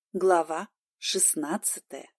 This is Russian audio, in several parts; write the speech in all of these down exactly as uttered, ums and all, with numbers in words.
Глава шестнадцатая.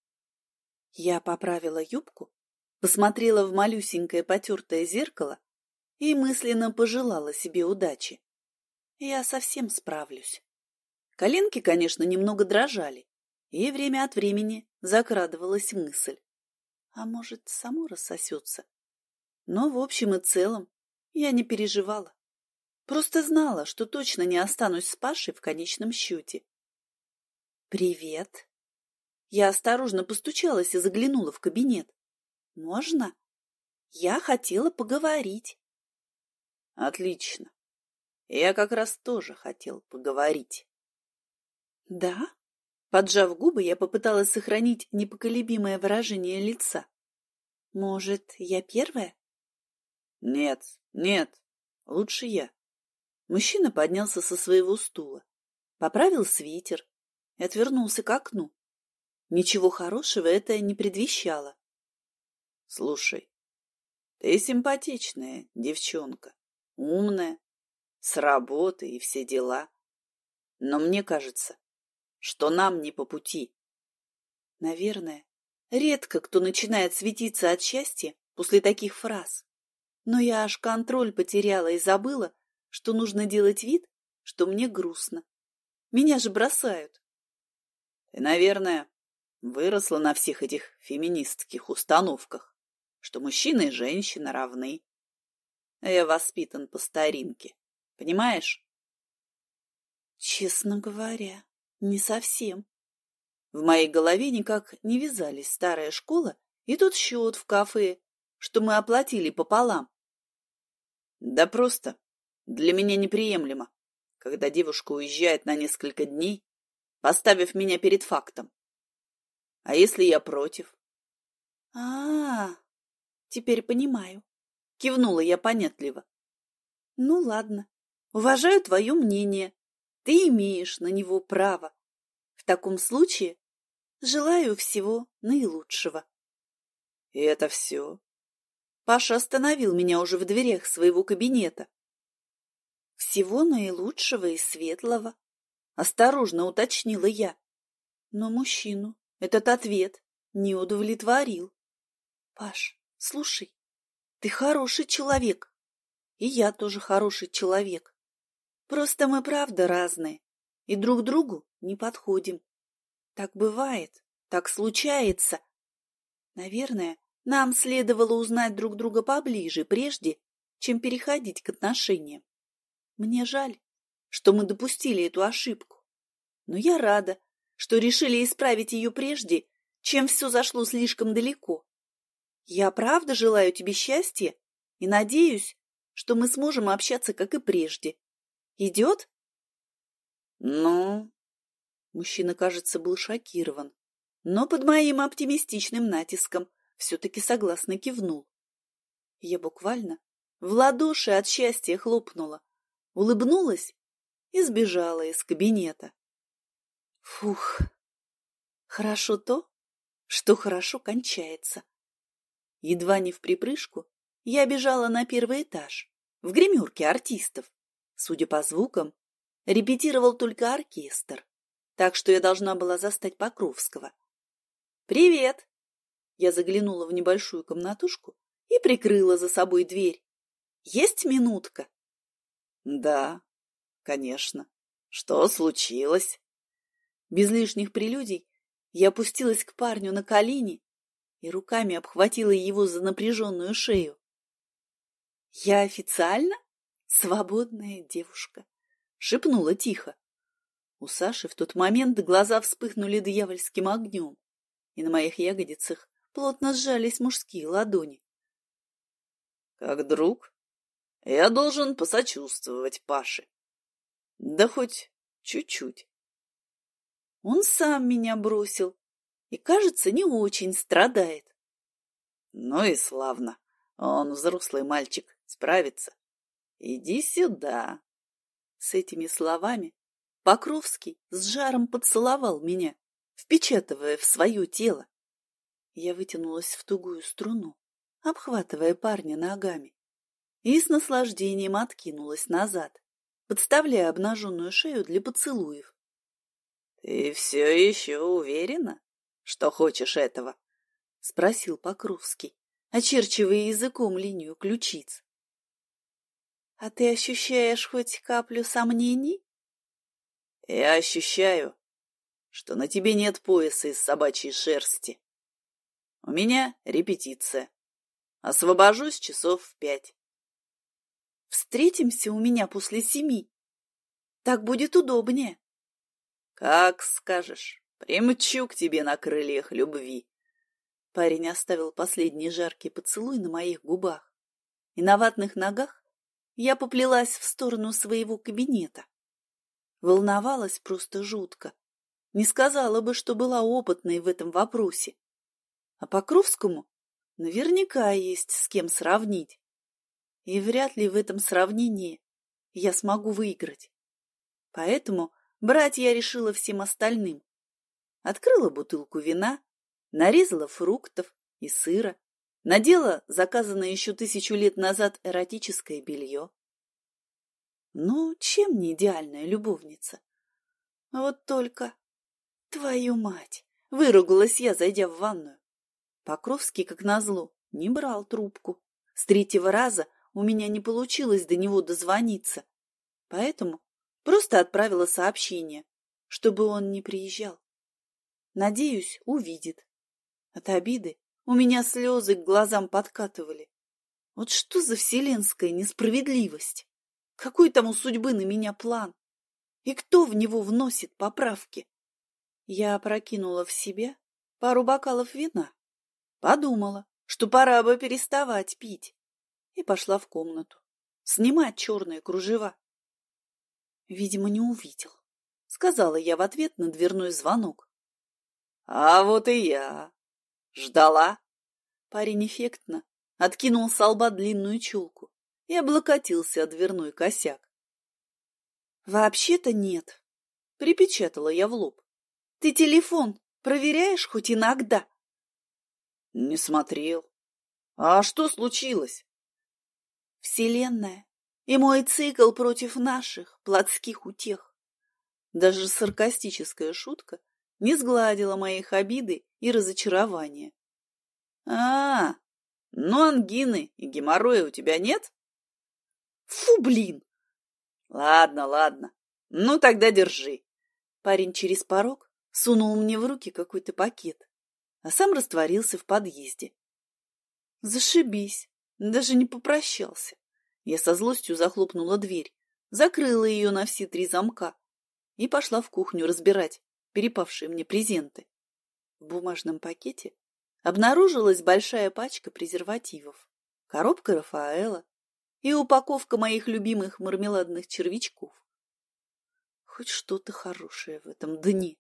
Я поправила юбку, посмотрела в малюсенькое потертое зеркало и мысленно пожелала себе удачи. Я совсем справлюсь. Коленки, конечно, немного дрожали, и время от времени закрадывалась мысль. А может, само рассосется? Но в общем и целом я не переживала. Просто знала, что точно не останусь с Пашей в конечном счете. «Привет!» Я осторожно постучалась и заглянула в кабинет. «Можно? Я хотела поговорить». «Отлично. Я как раз тоже хотел поговорить». «Да?» Поджав губы, я попыталась сохранить непоколебимое выражение лица. «Может, я первая?» «Нет, нет, лучше я». Мужчина поднялся со своего стула, поправил свитер и отвернулся к окну. Ничего хорошего это не предвещало. Слушай, ты симпатичная девчонка, умная, с работы и все дела. Но мне кажется, что нам не по пути. Наверное, редко кто начинает светиться от счастья после таких фраз. Но я аж контроль потеряла и забыла, что нужно делать вид, что мне грустно. Меня же бросают. Ты, наверное, выросла на всех этих феминистских установках, что мужчина и женщина равны. А я воспитан по старинке, понимаешь? Честно говоря, не совсем. В моей голове никак не вязались старая школа и тот счет в кафе, что мы оплатили пополам. Да просто для меня неприемлемо, когда девушка уезжает на несколько дней, поставив меня перед фактом. А если я против? А, -а, -а теперь понимаю. Кивнула я понятливо. Ну ладно, уважаю твое мнение. Ты имеешь на него право. В таком случае желаю всего наилучшего. И это все? Паша остановил меня уже в дверях своего кабинета. Всего наилучшего и светлого, осторожно уточнила я. Но мужчину этот ответ не удовлетворил. Паш, слушай, ты хороший человек, и я тоже хороший человек. Просто мы правда разные и друг другу не подходим. Так бывает, так случается. Наверное, нам следовало узнать друг друга поближе, прежде чем переходить к отношениям. Мне жаль, что мы допустили эту ошибку, но я рада, что решили исправить ее прежде, чем все зашло слишком далеко. Я правда желаю тебе счастья и надеюсь, что мы сможем общаться, как и прежде. Идет? Ну, мужчина, кажется, был шокирован, но под моим оптимистичным натиском все-таки согласно кивнул. Я буквально в ладоши от счастья хлопнула, улыбнулась и сбежала из кабинета. Фух, хорошо то, что хорошо кончается. Едва не вприпрыжку я бежала на первый этаж, в гримерке артистов. Судя по звукам, репетировал только оркестр, так что я должна была застать Покровского. «Привет!» Я заглянула в небольшую комнатушку и прикрыла за собой дверь. «Есть минутка?» «Да, конечно. Что случилось?» Без лишних прелюдий я опустилась к парню на колени и руками обхватила его за напряженную шею. «Я официально свободная девушка», — шепнула тихо. У Саши в тот момент глаза вспыхнули дьявольским огнем, и на моих ягодицах плотно сжались мужские ладони. «Как друг, я должен посочувствовать Паше. Да хоть чуть-чуть. Он сам меня бросил и, кажется, не очень страдает. Ну и славно, он взрослый мальчик, справится. Иди сюда». С этими словами Покровский с жаром поцеловал меня, впечатывая в свое тело. Я вытянулась в тугую струну, обхватывая парня ногами, и с наслаждением откинулась назад, подставляя обнаженную шею для поцелуев. Ты все еще уверена, что хочешь этого? Спросил Покровский, очерчивая языком линию ключиц. А ты ощущаешь хоть каплю сомнений? Я ощущаю, что на тебе нет пояса из собачьей шерсти. У меня репетиция. Освобожусь часов в пять. Встретимся у меня после семи. Так будет удобнее. Как скажешь. Примчу к тебе на крыльях любви. Парень оставил последний жаркий поцелуй на моих губах. И на ватных ногах я поплелась в сторону своего кабинета. Волновалась просто жутко. Не сказала бы, что была опытной в этом вопросе. А Покровскому наверняка есть с кем сравнить. И вряд ли в этом сравнении я смогу выиграть. Поэтому брать я решила всем остальным. Открыла бутылку вина, нарезала фруктов и сыра, надела заказанное еще тысячу лет назад эротическое белье. Ну, чем не идеальная любовница? Вот только... Твою мать! Выругалась я, зайдя в ванную. Покровский, как назло, не брал трубку. С третьего раза у меня не получилось до него дозвониться. Поэтому просто отправила сообщение, чтобы он не приезжал. Надеюсь, увидит. От обиды у меня слезы к глазам подкатывали. Вот что за вселенская несправедливость? Какой там у судьбы на меня план? И кто в него вносит поправки? Я опрокинула в себя пару бокалов вина, подумала, что пора бы переставать пить, и пошла в комнату снимать черные кружева. Видимо, не увидел, сказала я в ответ на дверной звонок. А вот и я. Ждала. Парень эффектно откинул со лба длинную челку и облокотился о дверной косяк. Вообще-то нет, припечатала я в лоб. Ты телефон проверяешь хоть иногда? Не смотрел. А что случилось? Вселенная и мой цикл против наших плотских утех. Даже саркастическая шутка не сгладила моих обиды и разочарования. А, ну ангины и геморроя у тебя нет? Фу, блин! Ладно, ладно. Ну тогда держи. Парень через порог сунул мне в руки какой-то пакет, а сам растворился в подъезде. Зашибись, даже не попрощался. Я со злостью захлопнула дверь, закрыла ее на все три замка и пошла в кухню разбирать перепавшие мне презенты. В бумажном пакете обнаружилась большая пачка презервативов, коробка Рафаэла и упаковка моих любимых мармеладных червячков. Хоть что-то хорошее в этом дне.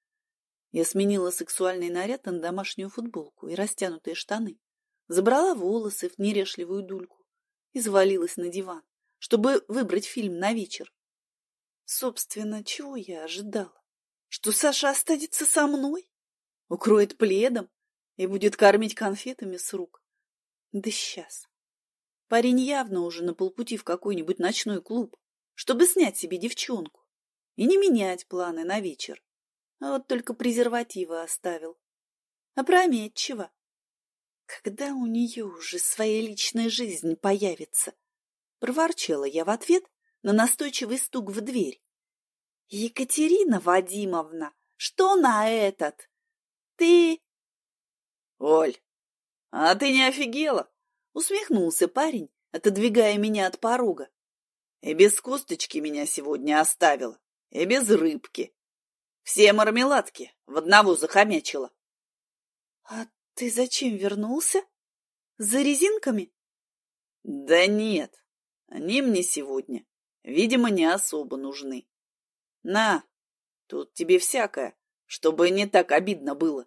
Я сменила сексуальный наряд на домашнюю футболку и растянутые штаны, забрала волосы в неряшливую дульку и завалилась на диван, чтобы выбрать фильм на вечер. Собственно, чего я ожидала? Что Саша останется со мной, укроет пледом и будет кормить конфетами с рук? Да сейчас. Парень явно уже на полпути в какой-нибудь ночной клуб, чтобы снять себе девчонку и не менять планы на вечер. А вот только презервативы оставил. Опрометчиво. Когда у нее уже своя личная жизнь появится? Проворчала я в ответ на настойчивый стук в дверь. Екатерина Вадимовна, что на этот? Ты... Оль, а ты не офигела? Усмехнулся парень, отодвигая меня от порога. И без косточки меня сегодня оставила, и без рыбки. Все мармеладки в одного захомячила. А ты зачем вернулся? За резинками? Да нет, они мне сегодня, видимо, не особо нужны. На, тут тебе всякое, чтобы не так обидно было.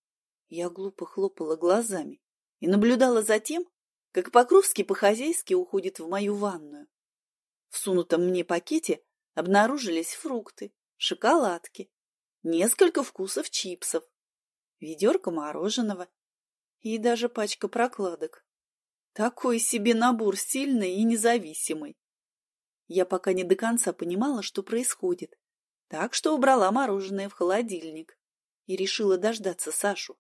Я глупо хлопала глазами и наблюдала за тем, как Покровский по-хозяйски уходит в мою ванную. В сунутом мне пакете обнаружились фрукты, шоколадки, несколько вкусов чипсов, ведерко мороженого и даже пачка прокладок. Такой себе набор сильный и независимый. Я пока не до конца понимала, что происходит, Так что убрала мороженое в холодильник и решила дождаться Сашу.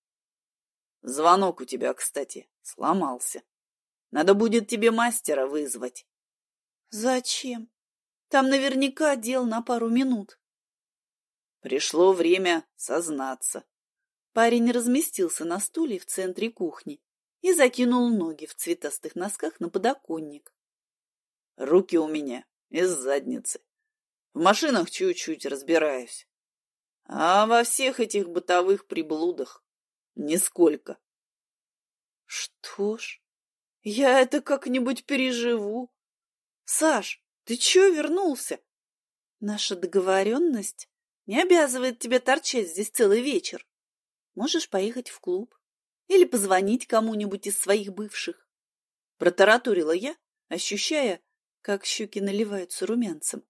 Звонок у тебя, кстати, сломался. Надо будет тебе мастера вызвать. Зачем? Там наверняка дел на пару минут. Пришло время сознаться. Парень разместился на стуле в центре кухни и закинул ноги в цветастых носках на подоконник. Руки у меня из задницы. В машинах чуть-чуть разбираюсь. А во всех этих бытовых приблудах нисколько. Что ж, я это как-нибудь переживу. Саш, ты чё вернулся? Наша договоренность не обязывает тебя торчать здесь целый вечер. Можешь поехать в клуб или позвонить кому-нибудь из своих бывших. Протараторила я, ощущая, как щеки наливаются румянцем.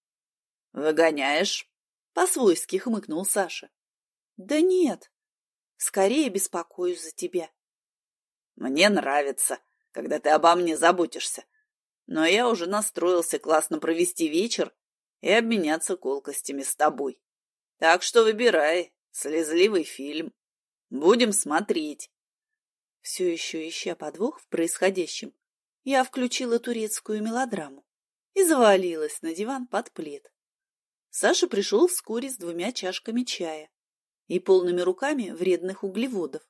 Выгоняешь? По-свойски хмыкнул Саша. Да нет, скорее беспокоюсь за тебя. Мне нравится, когда ты обо мне заботишься. Но я уже настроился классно провести вечер и обменяться колкостями с тобой. Так что выбирай слезливый фильм. Будем смотреть. Все еще ища подвох в происходящем, я включила турецкую мелодраму и завалилась на диван под плед. Саша пришел вскоре с двумя чашками чая и полными руками вредных углеводов.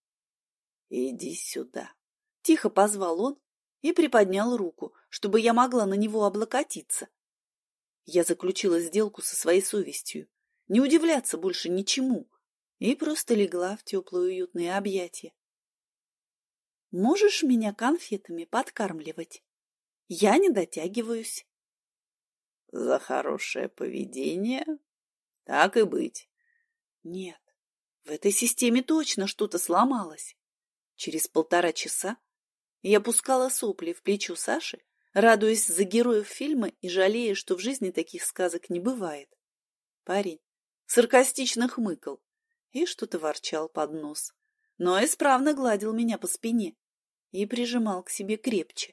«Иди сюда!» — тихо позвал он и приподнял руку, чтобы я могла на него облокотиться. Я заключила сделку со своей совестью, не удивляться больше ничему, и просто легла в теплые уютные объятия. «Можешь меня конфетами подкармливать? Я не дотягиваюсь». «За хорошее поведение? Так и быть». «Нет, в этой системе точно что-то сломалось». Через полтора часа я пускала сопли в плечо Саши, радуясь за героев фильма и жалея, что в жизни таких сказок не бывает. Парень саркастично хмыкал и что-то ворчал под нос, но исправно гладил меня по спине и прижимал к себе крепче.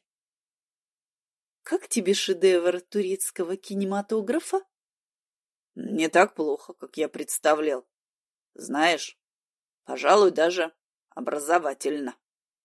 «Как тебе шедевр турецкого кинематографа?» «Не так плохо, как я представлял. Знаешь, пожалуй, даже образовательно».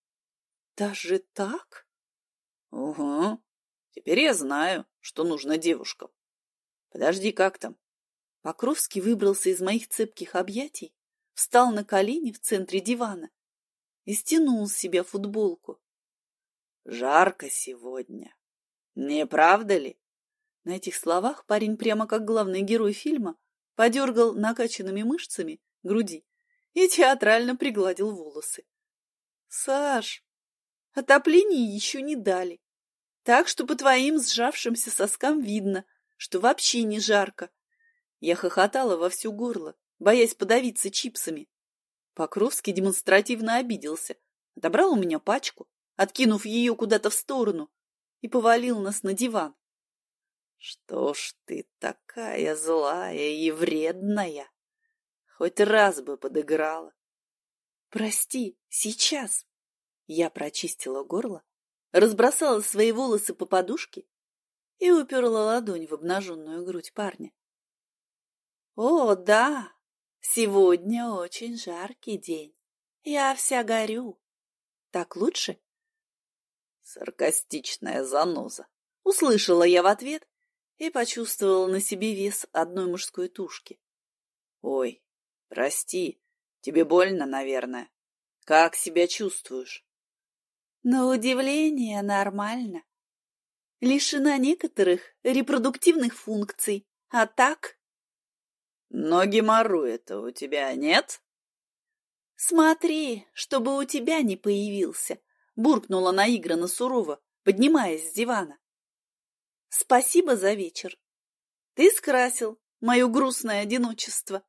«Даже так?» «Угу. Теперь я знаю, что нужно девушкам. Подожди, как там?» Покровский выбрался из моих цепких объятий, встал на колени в центре дивана и стянул с себя футболку. «Жарко сегодня. Не правда ли?» На этих словах парень, прямо как главный герой фильма, подергал накачанными мышцами груди и театрально пригладил волосы. «Саш, отопление еще не дали, так что по твоим сжавшимся соскам видно, что вообще не жарко». Я хохотала во всю горло, боясь подавиться чипсами. Покровский демонстративно обиделся, отобрал у меня пачку, откинув ее куда-то в сторону, и повалил нас на диван. «Что ж ты такая злая и вредная? Хоть раз бы подыграла». «Прости, сейчас». Я прочистила горло, разбросала свои волосы по подушке и уперла ладонь в обнаженную грудь парня. «О, да, сегодня очень жаркий день. Я вся горю. Так лучше?» Саркастичная заноза. Услышала я в ответ и почувствовала на себе вес одной мужской тушки. «Ой, прости, тебе больно, наверное. Как себя чувствуешь?» На удивление нормально. Лишена некоторых репродуктивных функций, а так... Но геморроя-то у тебя нет? Смотри, чтобы у тебя не появился, буркнула наигранно сурово, поднимаясь с дивана. Спасибо за вечер. Ты скрасил мое грустное одиночество.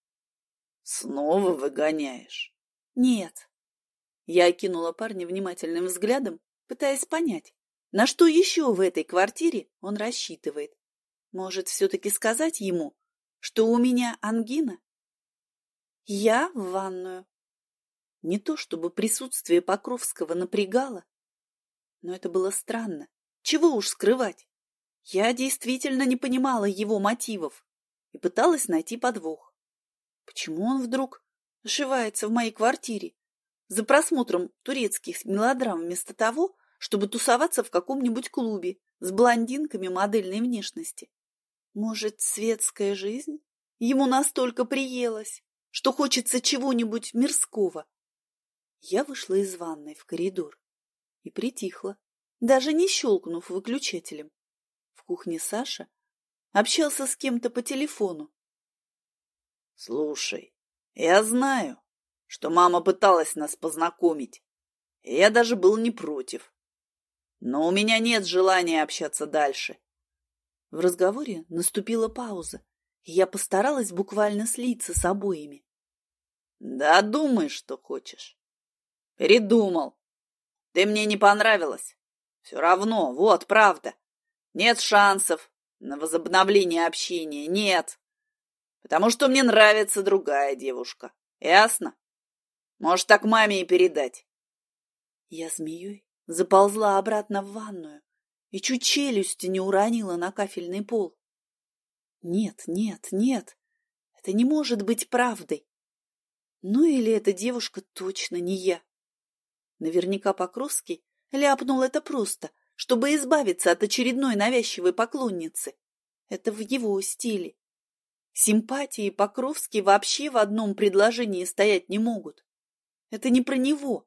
Снова выгоняешь? Нет. Я окинула парня внимательным взглядом, пытаясь понять, на что еще в этой квартире он рассчитывает. Может, все-таки сказать ему, что у меня ангина? Я в ванную. Не то чтобы присутствие Покровского напрягало, но это было странно. Чего уж скрывать. Я действительно не понимала его мотивов и пыталась найти подвох. Почему он вдруг ошивается в моей квартире за просмотром турецких мелодрам вместо того, чтобы тусоваться в каком-нибудь клубе с блондинками модельной внешности? Может, светская жизнь ему настолько приелась, что хочется чего-нибудь мирского? Я вышла из ванной в коридор и притихла, даже не щелкнув выключателем. В кухне Саша общался с кем-то по телефону. Слушай, я знаю, что мама пыталась нас познакомить, и я даже был не против. Но у меня нет желания общаться дальше. В разговоре наступила пауза, и я постаралась буквально слиться с обоими. Да думай, что хочешь. Передумал. Ты мне не понравилась. Все равно, вот правда. Нет шансов на возобновление общения, нет. Потому что мне нравится другая девушка. Ясно? Можешь так маме и передать. Я змеей заползла обратно в ванную и чуть челюсти не уронила на кафельный пол. Нет, нет, нет, это не может быть правдой. Ну или эта девушка точно не я. Наверняка Покровский ляпнул это просто, чтобы избавиться от очередной навязчивой поклонницы. Это в его стиле. Симпатии и Покровский вообще в одном предложении стоять не могут. Это не про него.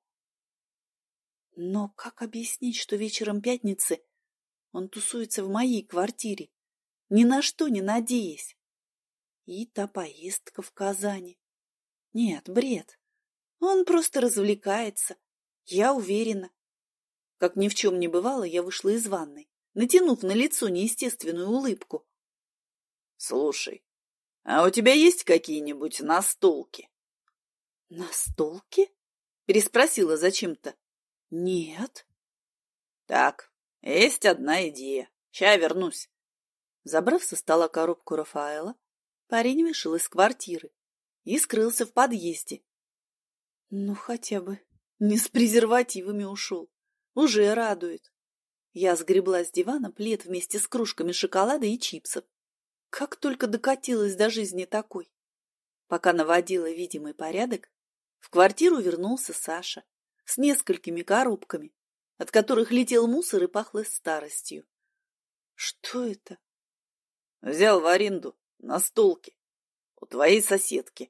Но как объяснить, что вечером пятницы он тусуется в моей квартире, ни на что не надеясь? И та поездка в Казани. Нет, бред. Он просто развлекается. Я уверена. Как ни в чем не бывало, я вышла из ванной, натянув на лицо неестественную улыбку. Слушай, а у тебя есть какие-нибудь настолки? Настолки? Переспросила зачем-то. Нет. Так, есть одна идея. Ща вернусь. Забрав со стола коробку Рафаэла, парень вышел из квартиры и скрылся в подъезде. Ну, хотя бы не с презервативами ушел. Уже радует. Я сгребла с дивана плед вместе с кружками шоколада и чипсов. Как только докатилась до жизни такой. Пока наводила видимый порядок, в квартиру вернулся Саша с несколькими коробками, от которых летел мусор и пахло старостью. Что это? Взял в аренду настолки у твоей соседки.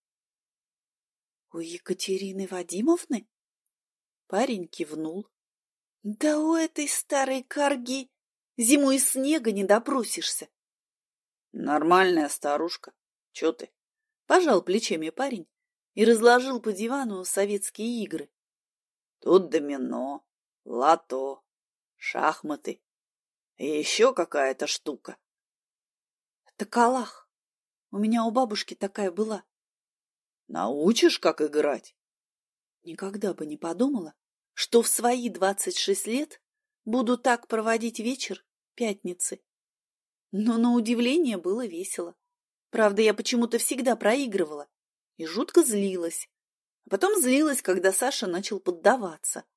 У Екатерины Вадимовны? Парень кивнул. Да у этой старой карги зимой снега не допросишься. Нормальная старушка. Че ты? Пожал плечами парень и разложил по дивану советские игры. Тут домино, лото, шахматы и еще какая-то штука. Это калах. У меня у бабушки такая была. Научишь, как играть? Никогда бы не подумала, что в свои двадцать шесть лет буду так проводить вечер пятницы. Но на удивление было весело. Правда, я почему-то всегда проигрывала и жутко злилась. А потом злилась, когда Саша начал поддаваться.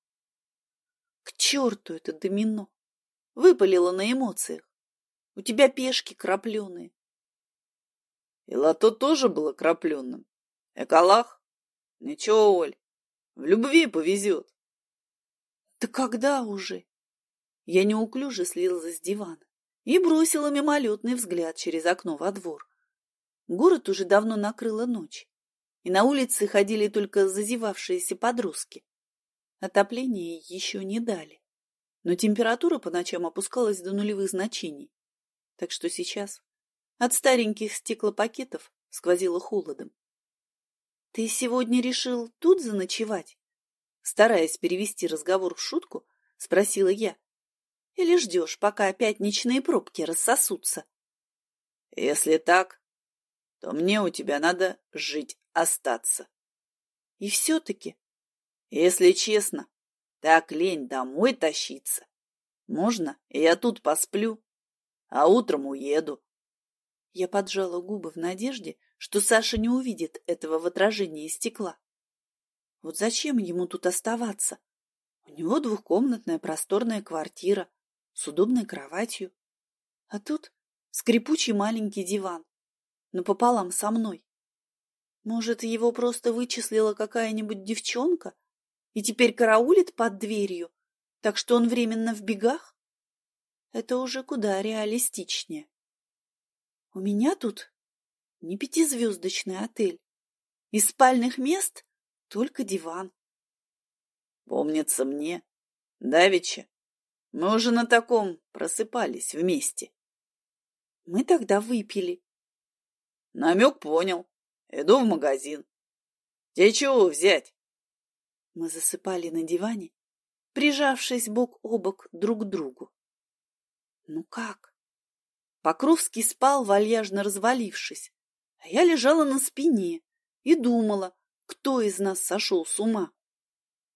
К черту это домино! Выпалила на эмоциях. У тебя пешки крапленые. И лото тоже было крапленным. Эколах? Ничего, Оль, в любви повезет. Да когда уже? Я неуклюже слезла с дивана и бросила мимолетный взгляд через окно во двор. Город уже давно накрыла ночь, и на улице ходили только зазевавшиеся подростки. Отопление еще не дали, но температура по ночам опускалась до нулевых значений, так что сейчас от стареньких стеклопакетов сквозило холодом. — Ты сегодня решил тут заночевать? Стараясь перевести разговор в шутку, спросила я. — Или ждешь, пока пятничные пробки рассосутся? — Если так, то мне у тебя надо жить, остаться. — И все-таки? — Если честно, так лень домой тащиться. Можно, я тут посплю, а утром уеду. Я поджала губы в надежде, что Саша не увидит этого в отражении стекла. Вот зачем ему тут оставаться? У него двухкомнатная просторная квартира с удобной кроватью. А тут скрипучий маленький диван, напополам со мной. Может, его просто вычислила какая-нибудь девчонка и теперь караулит под дверью, так что он временно в бегах? Это уже куда реалистичнее. У меня тут не пятизвездочный отель. Из спальных мест только диван. Помнится мне, давеча, мы уже на таком просыпались вместе. Мы тогда выпили. Намек понял. Иду в магазин. Тебе чего взять? Мы засыпали на диване, прижавшись бок о бок друг к другу. Ну как? Покровский спал, вальяжно развалившись, а я лежала на спине и думала, кто из нас сошел с ума.